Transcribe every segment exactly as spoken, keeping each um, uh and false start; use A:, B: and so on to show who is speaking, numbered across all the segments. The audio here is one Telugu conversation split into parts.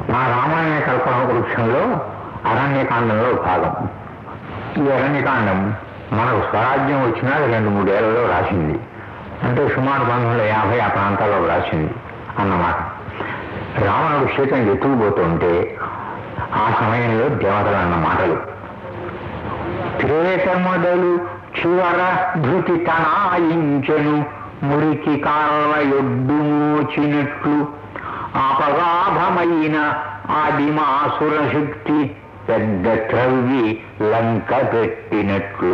A: మా రామాయణ కల్పన వృక్షంలో అరణ్యకాండంలో భాగం. ఈ అరణ్యకాండం మనకు స్వరాజ్యం వచ్చినా రెండు మూడేళ్లలో రాసింది. అంటే సుమారు పంతొమ్మిది వందల యాభై ఆ ప్రాంతాల్లో రాసింది అన్నమాట. రావణుడు సీతను ఎత్తుకుపోతుంటే ఆ సమయంలో దేవతలు అన్న మాటలు: త్రేత మొదలు చివర ధృతి తనాయించెను, మురికి కాళ్ళ యొడ్డు మోచినట్లు, అపగాధమైన ఆదిమాసుర శక్తి పెద్ద త్రవ్వి లంక పెట్టినట్లు,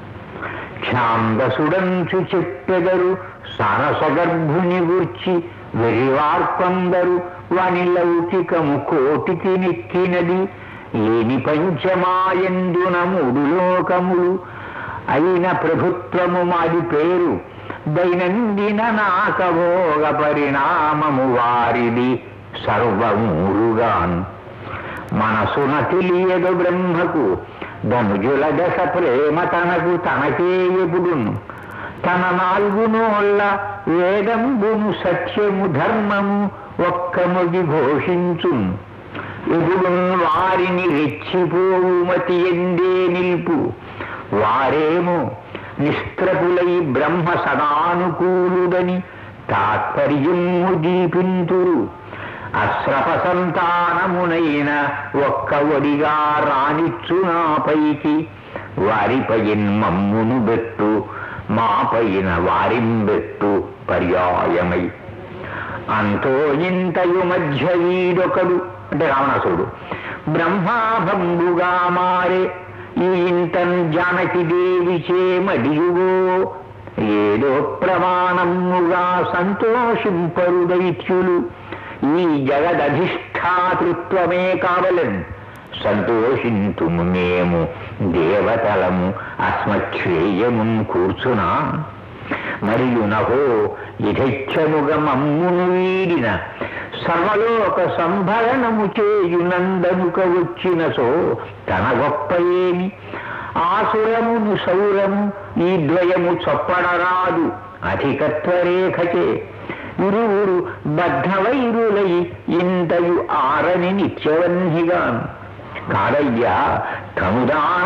A: ఛాందసుడంచు చెప్పెదరు సరసగర్భుని గూర్చి వెరివార్పందరు, వాని లౌకికము కోటికి నెక్కినది, లేని పంచమాయందున మూడు లోకములు, అయిన ప్రభుత్వము మాది పేరు, దైనందిన నాకభోగ పరిణామము వారిది సర్వమూరుగాన్. మనసున తెలియదు బ్రహ్మకు ధనుజుల దశ ప్రేమ తనకు తనకే ఎపుడును, తన నాలుగు నోళ్ళ వేదంబును సత్యము ధర్మము ఒక్కముగి ఘోషించున్. ఎప్పుడు వారిని రెచ్చిపోవు మతి ఎందే నిల్పు, వారేమో నిస్త్రపులై బ్రహ్మ సదానుకూలుడని తాత్పర్యము దీపింతురు. అశ్రప సంతానమునైన ఒక్క ఒడిగా రానిచ్చునాపైకి, వారిపైన్ మమ్మును బెట్టు, మా పైన వారింబెట్టు పర్యాయమై. అంతో ఇంతయు మధ్య వీడొకడు అంటే రావణాసురుడు బ్రహ్మాభంబుగా మారే, ఈ ఇంతన్ జానకి దేవి చేమడియుగో, ఏదో ప్రమాణముగా సంతోషింపరు దైత్యులు, ఈ జగదధిష్ఠాతృత్వమే కావలెన్, సంతోషింతుము మేము దేవతలము అస్మశ్రేయమున్ కూర్చునా. మరియు నహో యథేచ్ఛముగ మమ్మును వీడిన సర్వలోక సంభరణము చేయునందనుక వచ్చిన సో తన గొప్ప ఏమి, ఆసురమును సౌరము ఈ ద్వయము చొప్పడరాదు అధికత్వరేఖచే, ఇరువురు బద్ధవైరులై ఇంతయు ఆరని నిత్యవన్హిగాన్. కాదయ్యా తనుదాన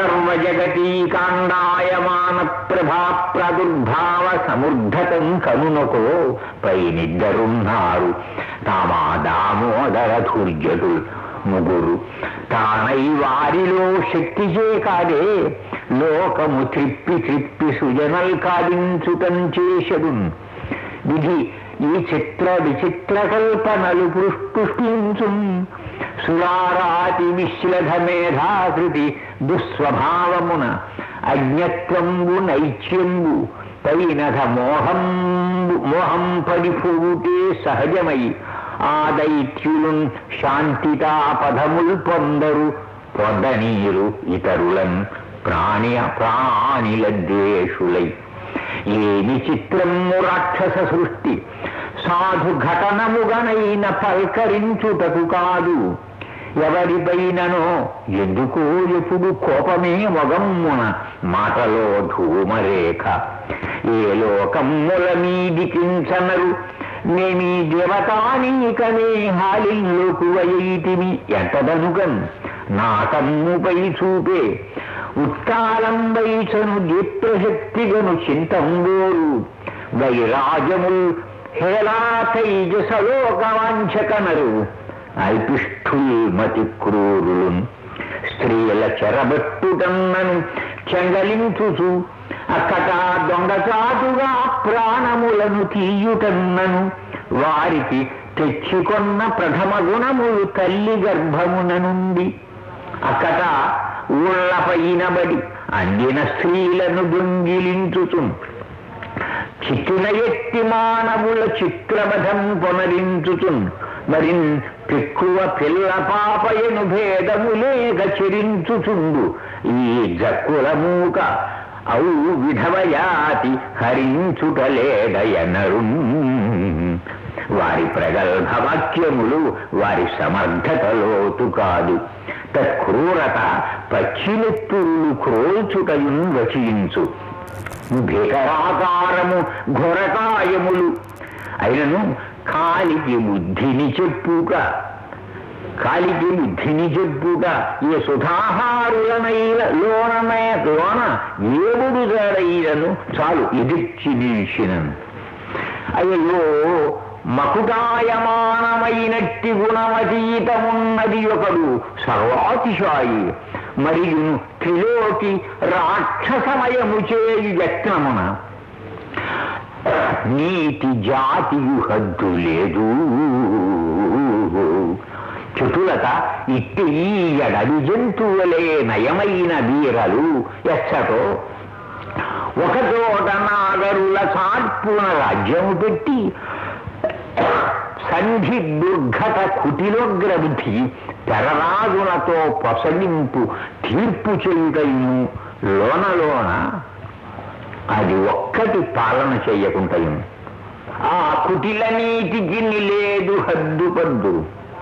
A: సర్వజగతీకాండాయమాన ప్రభా ప్రాదుర్భావ సముర్ధతం కనునకో పైనిద్దరున్నారు, తామా దామోదర ధూర్జటు ముగురు. తానై వారిలో శక్తిచే కాదే లోకము త్రిప్పి త్రిప్పి సుజనల్ కాదించుతం చేసడు. విధి ఈ చిత్ర విచిత్ర కల్పనలు పుష్పించు, సురారాతి విశ్లధ మేధాకృతి దుస్వభావమున అజ్ఞత్వంబు నైత్యంబు పైనథ మోహం మోహం పడిపోవుటే సహజమై, ఆ దైత్యులు శాంతితా పదముల్ పొందరు, పొందనీరు ఇతరులన్ ప్రాణి ప్రాణిల ద్వేషులై. ఏమి చిత్రము రాక్షస సృష్టి, సాధు ఘటనముగనైన పల్కరించుటకు కాదు, ఎవరిపైననో ఎందుకో ఎప్పుడు కోపమే మొగమ్మున మాటలో ధూమరేఖ. ఏ లోకమ్ముల మీదికించనరు నేమీ దేవతానీకనే హాలిల్లోకు వయైతిమి ఎంతదనుకన్, నా కన్నుపై చూపే ఉత్కాలంబైచను దీప్తశక్తిగను చింతంబోరు, వైరాజముల్ హేళా తైజసలోకవాంఛకనరు, అల్పిష్ఠుల్ మతి క్రూరులు. స్త్రీల చెరబట్టుటన్నను చెంగలించుచు అక్కట దొంగచాటుగా ప్రాణములను తీయుటన్నను, వారికి తెచ్చికొన్న ప్రథమ గుణములు తల్లి గర్భమున నుండి. అక్కట ఊళ్లపైనబడి అందిన స్త్రీలను దొంగిలించుచు చిత్తున ఎత్తి మానవుల చిత్రవధం కొనరించుచున్, మరి ఎక్కువ పిల్ల పాపయను భేదములేక చెరించుచుండు ఈ జక్కుల మూక అవు విధవయాతి హరించుటలేడయనరు. వారి ప్రగల్భ వాక్యములు వారి సమర్థతలోతు కాదు, తత్క్రూరత పచ్చినెత్తురులు క్రోల్చుటయున్ వచించు. భీకరాకారము ఘోరకాయములు అయినను కాలికి బుద్ధిని చెప్పుక కాలికి ధిని చెప్పుట ఏ సుధాహారులనైన లోనమే లోన ఏముడు జాడైనను చాలు ఎదిర్చి నిలిచినను. అయ్యో మకుటాయమానమైనట్టి గుణమతీతమున్నది ఒకడు సర్వాతిశాయి మరియును త్రిలోకి రాక్షసమయము చేయు యత్నమున నీతి జాతియు హద్దు లేదు. చతులత ఇట్టి ఈయడవి జంతువులే నయమైన వీరలు ఎచ్చటో ఒక చోట నాగరుల చార్పున రాజ్యము పెట్టి సంధి దుర్ఘట కుటిలోగ్రబుద్ధి తెరరాజులతో పొసగింపు తీర్పు చేయుటయును లోనలోన అది ఒక్కటి పాలన చెయ్యకుంటయం. ఆ కుటిల నీతికి లేదు హద్దు పద్దు.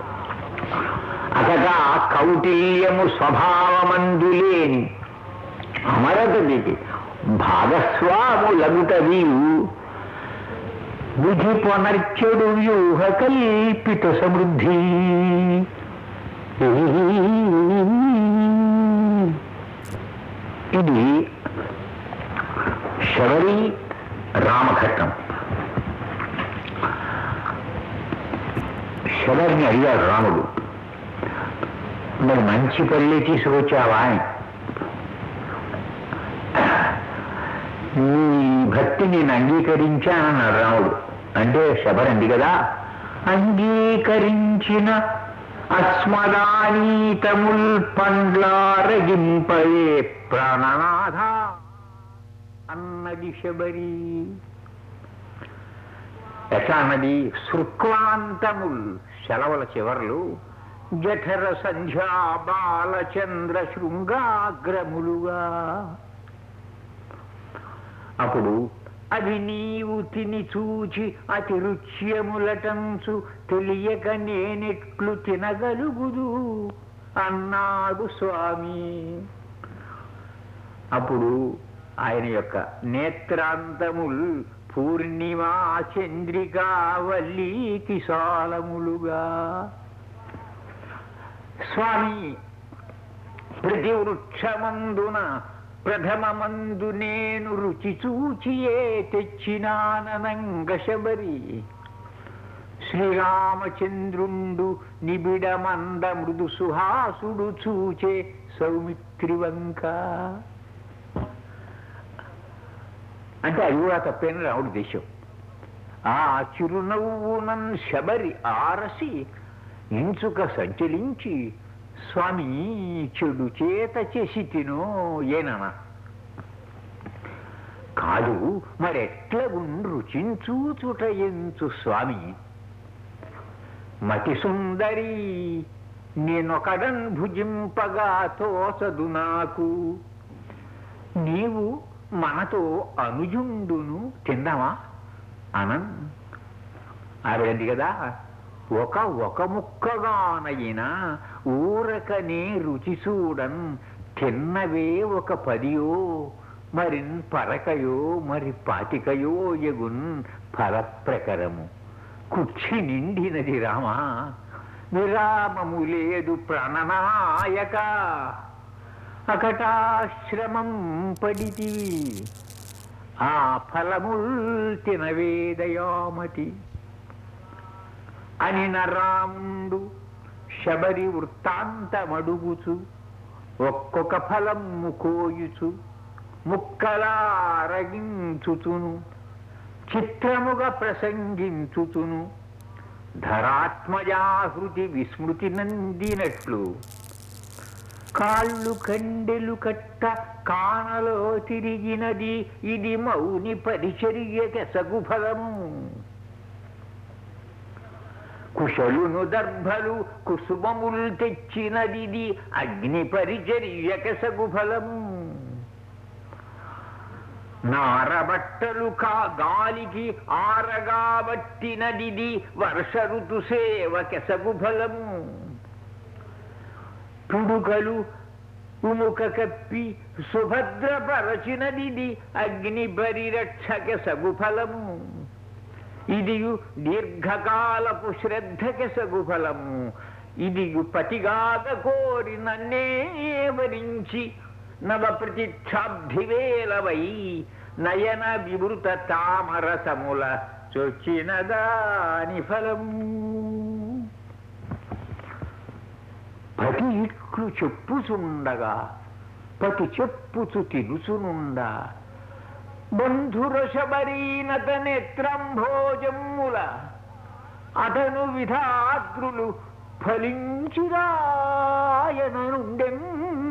A: అతగా కౌటిల్యము స్వభావమందులేని అమరతకి భాగస్వాములగుట వీరు బుద్ధి పునర్చెడు వ్యూహ కల్పిత సమృద్ధి. ఇది శబరి రామఘట్టం. శబరిని అడిగాడు రాముడు, మరి మంచి పల్లె తీసుకొచ్చావా? నీ భక్తి నేను అంగీకరించానన్నాడు రాముడు. అంటే శబరంది కదా, అంగీకరించిన అస్మదానీతముల్ పండ్లారగింపయే ప్రాణనాథ అన్నది శబరి. ఎట్లా అన్నది? శృక్లాంతముల్ సెలవుల చివర్లు జఠర సంధ్యా బాలచంద్ర శృంగాగ్రములుగా. అప్పుడు అది నీవు తిని చూచి అతి రుచ్యములటంచు తెలియక నేనెట్లు తినగలుగుదు అన్నాడు స్వామి. అప్పుడు ఆయన యొక్క నేత్రాంతముల్ పూర్ణిమా చంద్రికా వల్లీకి సాలములుగా. స్వామి ప్రతి వృక్షమందున ప్రథమమందు నేను రుచి చూచియే తెచ్చినానంగ శబరి. శ్రీరామచంద్రుండు నిబిడమంద మృదు సుహాసుడు చూచే సౌమిత్రివంక. అంటే అది కూడా తప్పైన రాముడి దేశం. ఆ చిరునవ్వునన్ శబరి ఆరసి ఇంచుక సంచలించి, స్వామి చెడు చేత చేసి తినో ఏననా? కాదు మరెట్ల రుచించూచుట ఎంచు స్వామి. మతి సుందరి నేనొకడన్ భుజింపగా తోచదు నాకు. నీవు మనతో అనుజుండును తిందామా అనం. ఆవిడంది కదా, ఒక ఒక ముక్కగానైనా ఊరకనే రుచి చూడన్ తిన్నవే ఒక పదియో మరిన్ పరకయో మరి పాతికయో ఎగున్ ఫలప్రకరము. కుక్షి నిండినది రామా, విరామము లేదు ప్రాణనాయక. అకటాశ్రమం పడితివి ఆ ఫలముల్ తినవేదయామతి అని నరాముండు శబరి వృత్తాంతమడుగుచు ఒక్కొక్క ఫలం కోయుచు ముక్కలారగించుచును చిత్రముగా ప్రసంగించుచును ధరాత్మజాహృతి విస్మృతి నందినట్లు కాళ్ళు కండెలు కట్ట కానలో తిరిగినది ఇది మౌని పరిచర్యక సగుఫలము. కుశలును దర్భలు కుసుమములు తెచ్చినది అగ్ని పరిచర్యక సగుఫలము. నారబట్టలు కా గాలికి ఆరగాబట్టినది వర్ష ఋతు సేవక సగుఫలము. పిడుకలు ఉముక కప్పి సుభద్రపరచినది అగ్ని పరిరక్షక సగుఫలము. ఇది దీర్ఘకాలపు శ్రద్ధక సగుఫలము.
B: ఇది పతిగాక కోరి నన్నే వరించి నవ ప్రతిక్షాబ్ధివేలవై నయన వివృత తామరసముల చొచ్చిన దాని ఫలం. పతి ఇట్లు చెప్పుచుండగా పతి చెప్పుచు తిరుచునుండ బంధురశబరీనత నేత్రంభోజమ్ముల అతను విధాతృలు ఫలించిరాయనుండెన్.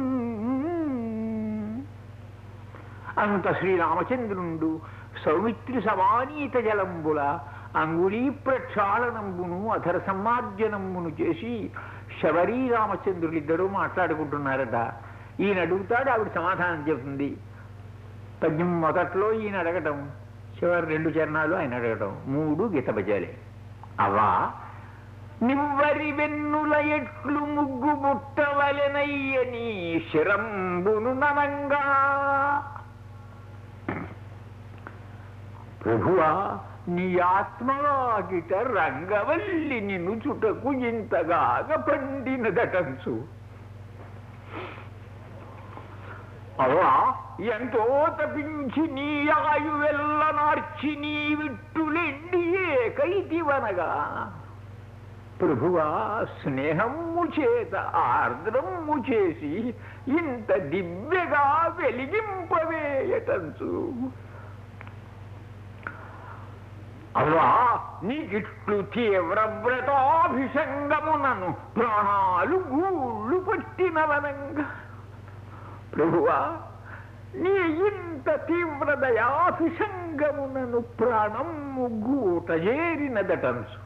B: అంత శ్రీరామచంద్రుండు సౌమిత్రి సమానీత జలంబుల అంగుళీ ప్రక్షాళనంబును అధర సమ్మార్జనంబును చేసి శబరీ రామచంద్రులిద్దరూ మాట్లాడుకుంటున్నారట. ఈయన అడుగుతాడు, ఆవిడ సమాధానం చెబుతుంది. పద్యం మొదట్లో ఈయన అడగటం, చివరి రెండు చరణాలు ఆయన అడగటం, మూడు గీత పద్యాలే. అవా నివ్వరి వెన్నుల ఎట్లు ముగ్గు ముట్టవలెనయ్యని శిరంబును ననంగా. ప్రభువా, నీ ఆత్మవాగిట రంగవల్లి నిన్ను చుటకు ఇంతగాగ పండినదటంచు. అవా ఎంతో తపించి నీ ఆయు వెళ్ళనార్చి నీ విట్టులెండి ఏకైతివనగా. ప్రభువా, స్నేహము చేత ఆర్ద్రము చేసి ఇంత దివ్యగా వెలిగింపవేయటంచు. అవ్వా, నీకిట్లు తీవ్ర వ్రతాభిషంగమునను ప్రాణాలు గూళ్ళు పట్టినవనంగా. ప్రభువా, నీ ఇంత తీవ్ర దయాభిషంగమునను ప్రాణము గూట చేరినదటంచు.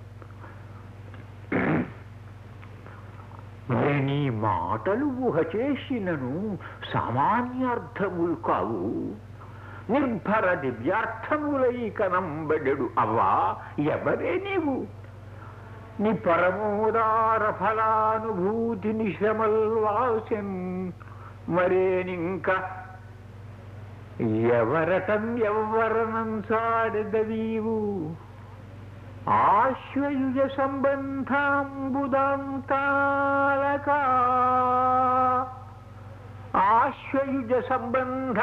B: మరి నీ మాటలు ఊహ చేసినను సామాన్యార్థములు కావు, నిర్భర దివ్యార్థములై కనంబడెడు. అవ్వా, ఎవరే నీవు? నీ పరమోదార ఫలానుభూతిని శ్రమల్వాసెన్ మరేనింక ఎవరటం ఎవ్వరనంసాడెదవీవు. ఆశ్వయుజ సంబంధాంబుదాంతాలక ఆశ్వయుజ సంబంధ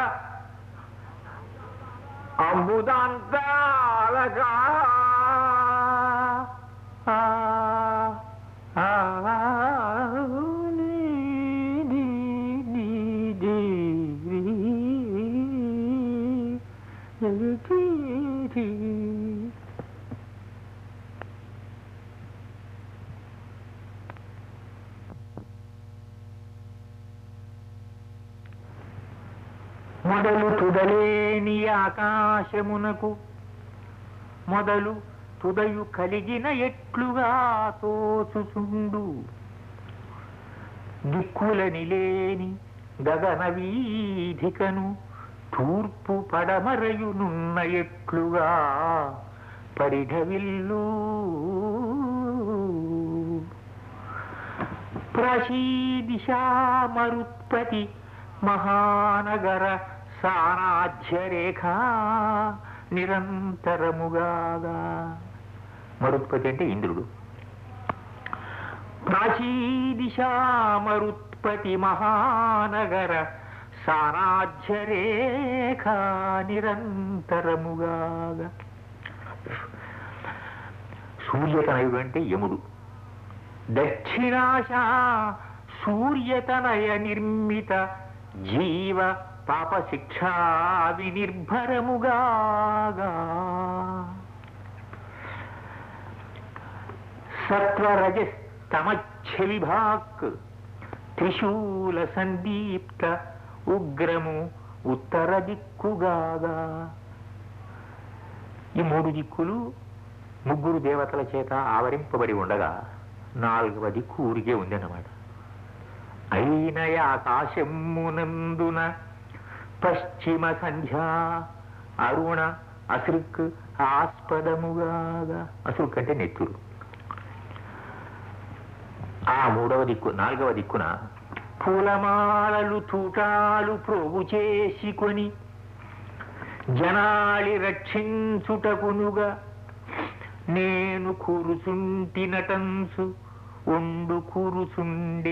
B: అంబుదాంతాలక మొదలు తుదలేని ఆకాశమునకు మొదలు తుదయు కలిగిన ఎట్లుగా తోచుచుండు. దిక్కులని లేని గగన వీధికను తూర్పు పడమరయునున్న ఎట్లుగా పరిఢవిల్లు. ప్రసీదిశా మరుత్పతి మహానగర సారాధ్యరేఖ నిరంతరముగాగా. మరుత్పతి అంటే ఇంద్రుడు. ప్రాచీదిశా మరుత్పతి మహానగర సారాధ్యరేఖ నిరంతరముగాగా. సూర్యతనయుడు అంటే యముడు. దక్షిణాశ సూర్యతనయ నిర్మిత జీవ పాప శిక్షా వినిర్భరముగాగా. సత్వరజస్తమచ్చవిభాక్ త్రిశూల సందీప్త ఉగ్రము ఉత్తర దిక్కుగాగా. ఈ మూడు దిక్కులు ముగ్గురు దేవతల చేత ఆవరింపబడి ఉండగా నాలుగవ దిక్కు ఊరికే ఉందన్నమాట. అయిన ఆకాశమునందున పశ్చిమ సంధ్యా అరుణ అసృక్ ఆస్పదముగాగా. అసృక్ అంటే నెత్తురు. ఆ మూడవ దిక్కు నాలుగవ దిక్కున పూలమాలలు తూటాలు ప్రోగు చేసుకొని జనాలి రక్షించుటకునుగా నేను కూరుచుంటినటంసు ఒండు కూరుచుండే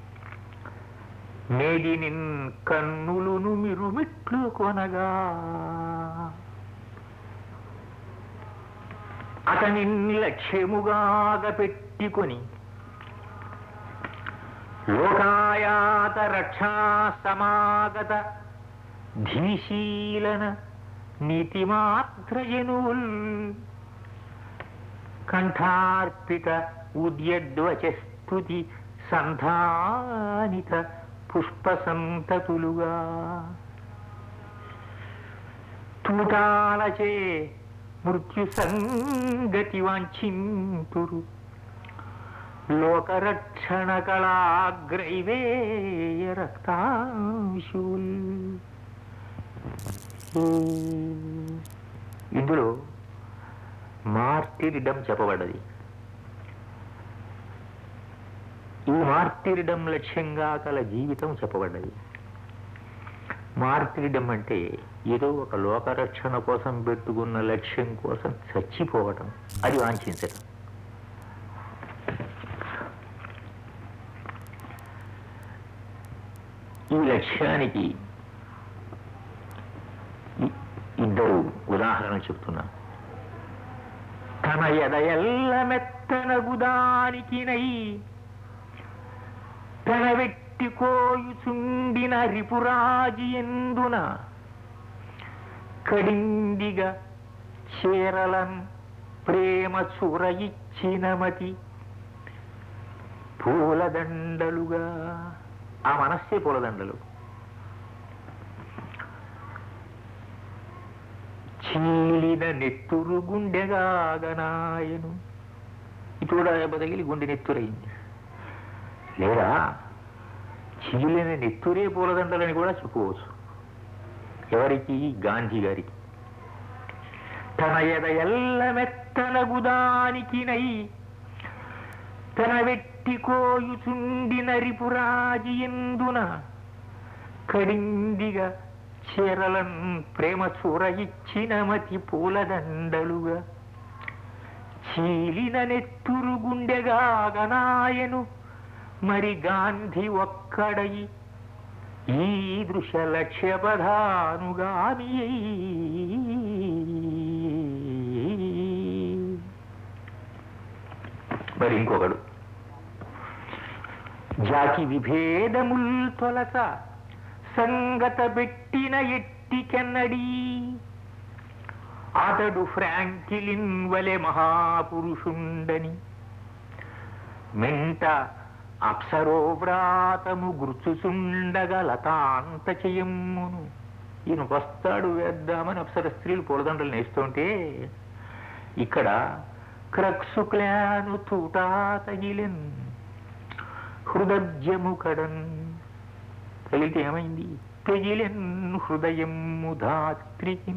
B: మేదినిన్ కన్నులును మిరుమిట్లు కొనగా అతని లక్ష్యముగాగ పెట్టుకొని లోకాయాత రక్షా సమాగత ధీశీలన నీతిమాత్రజనుల్ కంఠార్పిత ఉద్యద్వచస్తుతి సంధానిత పుష్పసంతతులుగా తూటాలచే మృత్యు సంగతి వాంఛింతురు లోకరక్షణ కళాగ్రైవేయ రక్తాంశుల్. ఇందులో మార్టిరిడం చెప్పబడ్డది. ఈ మార్టిరిడం లక్ష్యంగా కల జీవితం చెప్పబడ్డది. మార్టిరిడం అంటే ఏదో ఒక లోకరక్షణ కోసం పెట్టుకున్న లక్ష్యం కోసం చచ్చిపోవటం, అది వాంఛించటం. ఈ లక్ష్యానికి ఇద్దరు ఉదాహరణ చెప్తున్నా. తన ఎదయల్ల మెత్తనగుదానికినై తన వెట్టి కోయుచుండిన రిపురాజి ఎందున కడిందిగా చేరలన్ ప్రేమ చూరయిచ్చినమతి పూలదండలుగా. ఆ మనస్సే పూలదండలు. చీలిన నెత్తురు గుండెగాగనాయను. ఇప్పుడు దెబ్బ తగిలి గుండె నెత్తురైంది. లేదా చీలిన నెత్తురే పూలదండలని కూడా చెప్పుకోవచ్చు. ఎవరికి? గాంధీ గారికి. తన ఎద ఎల్ల మెత్తనగుదానికినై తన వెట్టి కోయుచుండిన రిపురాజి ఎందున కడిందిగా చేరలన్ ప్రేమ చూరయిచ్చిన మతి పూలదండలుగా. చీలిన నెత్తురు గుండెగాగనాయను మరి గాంధీ ఒక్కడై ఈ దృశ లక్ష్యపధానుగామి. మరి ఇంకొకడు జాతి విభేదముల్ తొలత సంగత పెట్టిన ఎట్టికెన్నడీ అతడు ఫ్రాంకిలిన్ వలె మహాపురుషుండని మెంట అప్సరోవ్రాతము గుర్చుచుండగ లతాంత చెయ్యమ్మును. ఈయన వస్తాడు వేద్దామని అప్సర స్త్రీలు పూలదండలు నేస్తుంటే ఇక్కడ క్రక్సుక్లాను తూటా తగిలిన్ హృదజ్యము కడన్. తగిలితే ఏమైంది? తెగిలెన్ హృదయము ధాత్రికి.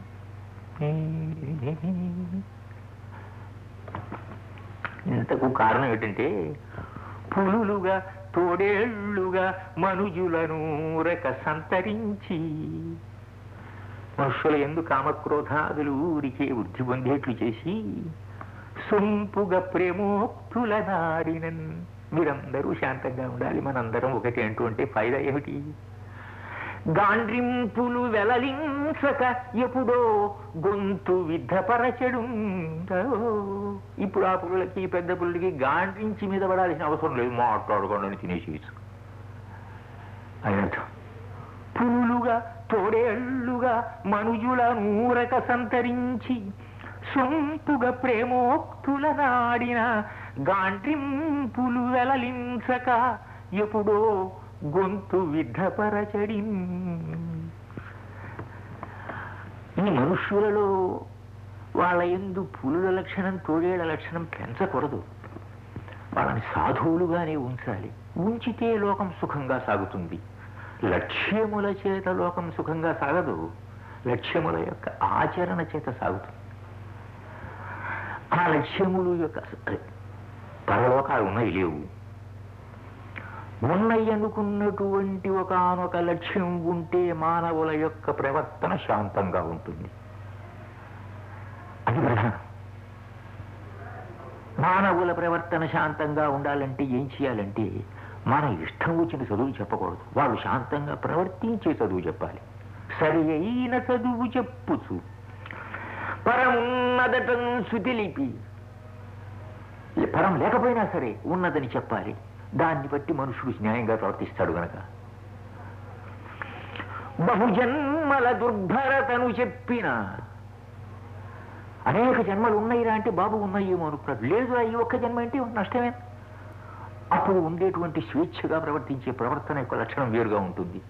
B: ఇంతకు కారణం ఏంటంటే పులులుగా తోడేళ్లుగా మనుజులను రెక సంతరించి మనుషుల ఎందు కామక్రోధాదులు ఊరికే వృద్ధి పొందేట్లు చేసి సొంపుగా ప్రేమోక్తుల నాడినన్. మీరందరూ శాంతంగా ఉండాలి, మనందరం ఒకటి అంటూ అంటే ఫైదా ఏమిటి? గాండ్రింపులు వెలలించక ఎప్పుడో గొంతు విద్ధపరచడు. ఇప్పుడు ఆ పులులకి పెద్ద పులులకి గాండ్రించి మీద పడాల్సిన అవసరం లేదు, మాట్లాడుకోండి తినేసి అయినట్టు. పులులుగా తోడేళ్లుగా మనుజుల నూరక సంతరించి సొంపుగా ప్రేమోక్తుల నాడిన గాండ్రింపులు వెలలించక ఎప్పుడో గొంతు విద్ధపరచడి. ఈ మనుష్యులలో వాళ్ళ యందు పులుల లక్షణం తోడేళ్ల లక్షణం పెంచకూడదు. వాళ్ళని సాధువులుగానే ఉంచాలి. ఉంచితే లోకం సుఖంగా సాగుతుంది. లక్ష్యముల చేత లోకం సుఖంగా సాగదు, లక్ష్యముల యొక్క ఆచరణ చేత సాగుతుంది. ఆ లక్ష్యములు యొక్క పరలోకాలు ఉన్నాయి లేవు, ఉన్నాయి అనుకున్నటువంటి ఒకానొక లక్ష్యం ఉంటే మానవుల యొక్క ప్రవర్తన శాంతంగా ఉంటుంది. అది ప్రధానం. మానవుల ప్రవర్తన ప్రవర్తన శాంతంగా ఉండాలంటే ఏం చేయాలంటే మన ఇష్టం వచ్చిన చదువు చెప్పకూడదు, వాళ్ళు శాంతంగా ప్రవర్తించే చదువు చెప్పాలి. సరి అయిన చదువు చెప్పుచు పరమున్నదటం సుతిలిపి, పరం లేకపోయినా సరే ఉన్నదని చెప్పాలి. దాన్ని బట్టి మనుషుడు న్యాయంగా ప్రవర్తిస్తాడు గనక. బహుజన్మల దుర్భరతను చెప్పిన, అనేక జన్మలు ఉన్నాయిరా అంటే బాబు ఉన్నాయేమో అనుకున్నాడు. లేదు, ఈ ఒక్క జన్మ అంటే నష్టమే. అప్పుడు ఉండేటువంటి స్వేచ్ఛగా ప్రవర్తించే ప్రవర్తన యొక్క లక్షణం వేరుగా ఉంటుంది.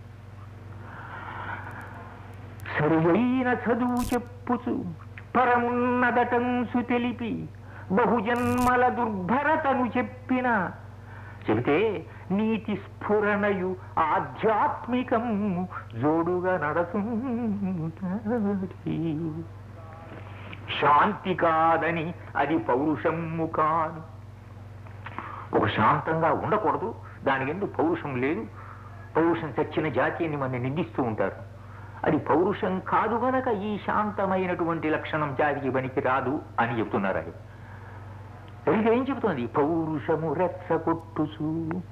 B: సరియైన చదువు చెప్పుచు పరమున్నదటంసు తెలిపి బహుజన్మల దుర్భరతను చెప్పిన, చెబితే నీతి స్ఫురణయు ఆధ్యాత్మికం జోడుగా నడసు. శాంతి కాదని అది పౌరుషము కాను. ఒక శాంతంగా ఉండకూడదు, దానికి ఎందుకు పౌరుషం లేదు. పౌరుషం చచ్చిన జాతి అని మన నిందిస్తూ ఉంటారు. అది పౌరుషం కాదు గనక ఈ శాంతమైనటువంటి లక్షణం జాతికి పనికి రాదు అని చెబుతున్నారు. అది ఇది ఏం చెబుతోంది? పౌరుషము రెచ్చగొట్టుచు.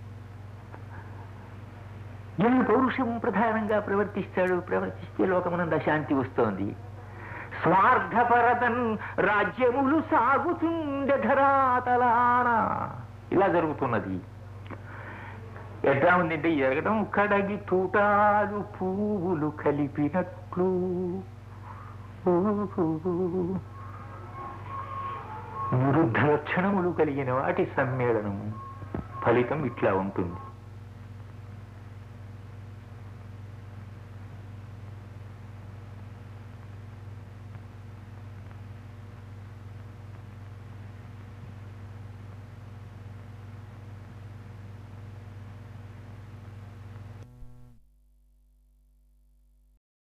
B: ఎవరు పౌరుషం ప్రధానంగా ప్రవర్తిస్తాడు, ప్రవర్తిస్తే లోకమునంద శాంతి వస్తోంది. స్వార్థపరతన్ రాజ్యములు సాగుతుండే ధరాతలాన, ఇలా జరుగుతున్నది. ఎట్లా ఉందంటే ఎరగడం కడగి తూటాలు పువ్వులు కలిపినట్లు. విరుద్ధ లక్షణములు కలిగిన వాటి సమ్మేళనము, ఫలితం ఇట్లా ఉంటుంది.